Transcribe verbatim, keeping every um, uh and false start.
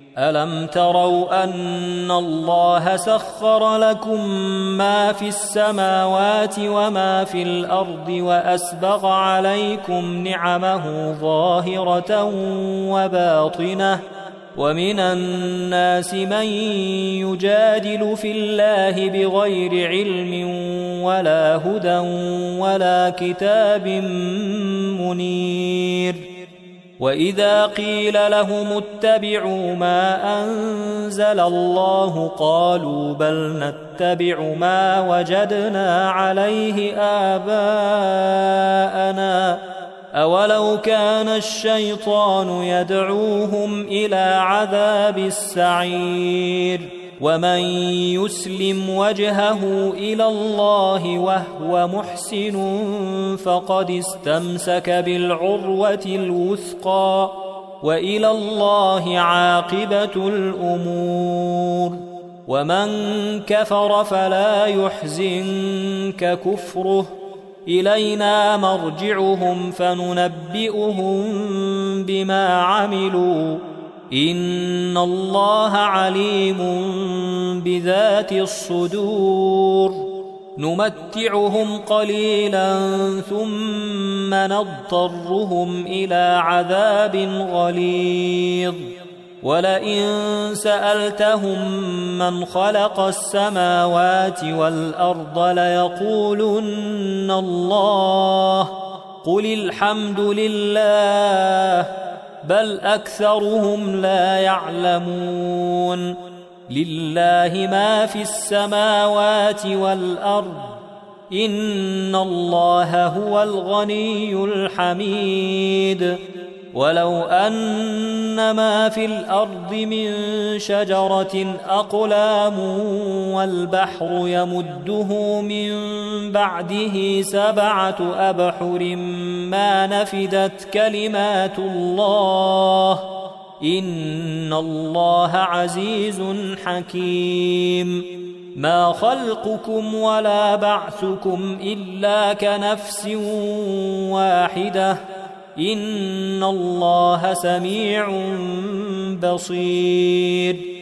ألم تروا أن الله سخر لكم ما في السماوات وما في الأرض وأسبغ عليكم نعمه ظاهرة وباطنة ومن الناس من يجادل في الله بغير علم ولا هدى ولا كتاب منير وإذا قيل لهم اتبعوا ما أنزل الله قالوا بل نتبع ما وجدنا عليه آباءنا أولو كان الشيطان يدعوهم إلى عذاب السعير ومن يسلم وجهه إلى الله وهو محسن فقد استمسك بالعروة الوثقى وإلى الله عاقبة الأمور ومن كفر فلا يحزنك كفره إلينا مرجعهم فننبئهم بما عملوا إن الله عليم بذات الصدور نمتعهم قليلا ثم نضطرهم إلى عذاب غليظ ولئن سألتهم من خلق السماوات والأرض ليقولن الله قل الحمد لله بل أكثرهم لا يعلمون لله ما في السماوات والأرض إن الله هو الغني الحميد ولو أن ما في الأرض من شجرة أقلام والبحر يمده من بعده سبعة أبحر ما نفدت كلمات الله إن الله عزيز حكيم ما خلقكم ولا بعثكم إلا كنفس واحدة إن الله سميع بصير